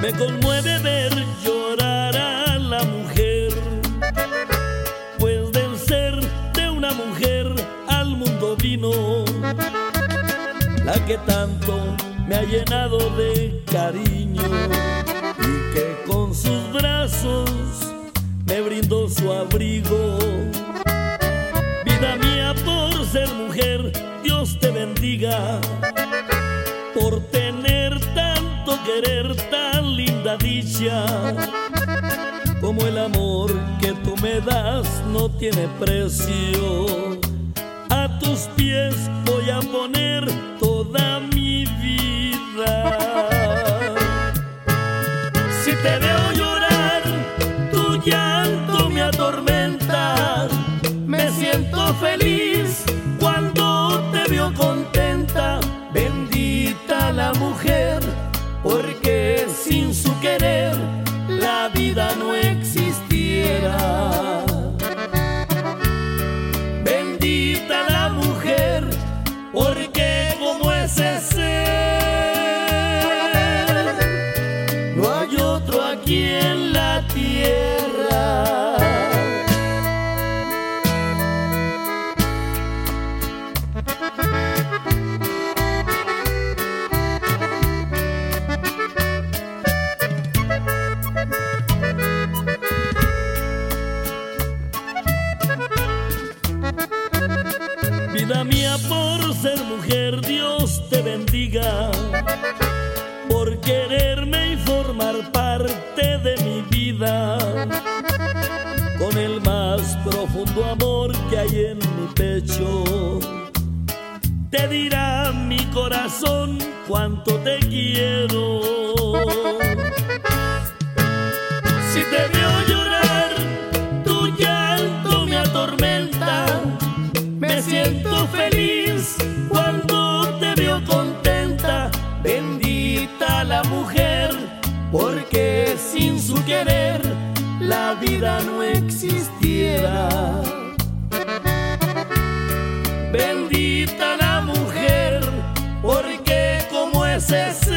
Me conmueve ver llorar a la mujer, pues del ser de una mujer al mundo vino la que tanto me ha llenado de cariño y que con sus brazos me brindó su abrigo. Vida mía, por ser mujer, Dios te bendiga, por tener tanto querer, tan linda dicha, como el amor que tú me das no tiene precio. A tus pies voy a poner toda mi vida. Si te veo llorar, tu llanto me atormenta. Me siento feliz cuando te veo contenta. Bendita la mujer, porque sin su querer la vida no existiera. Bendita la mujer, porque como ese ser no hay otro aquí en la tierra. Vida mía, por ser mujer, Dios te bendiga, por quererme y formar parte de mi vida, con el más profundo amor que hay en mi pecho. Te dirá mi corazón cuánto te quiero. Si te veo llorar, tu llanto me atormenta. Me siento feliz cuando te veo contenta. Bendita la mujer, porque sin su querer la vida no existiera. Bendita la mujer, porque como ese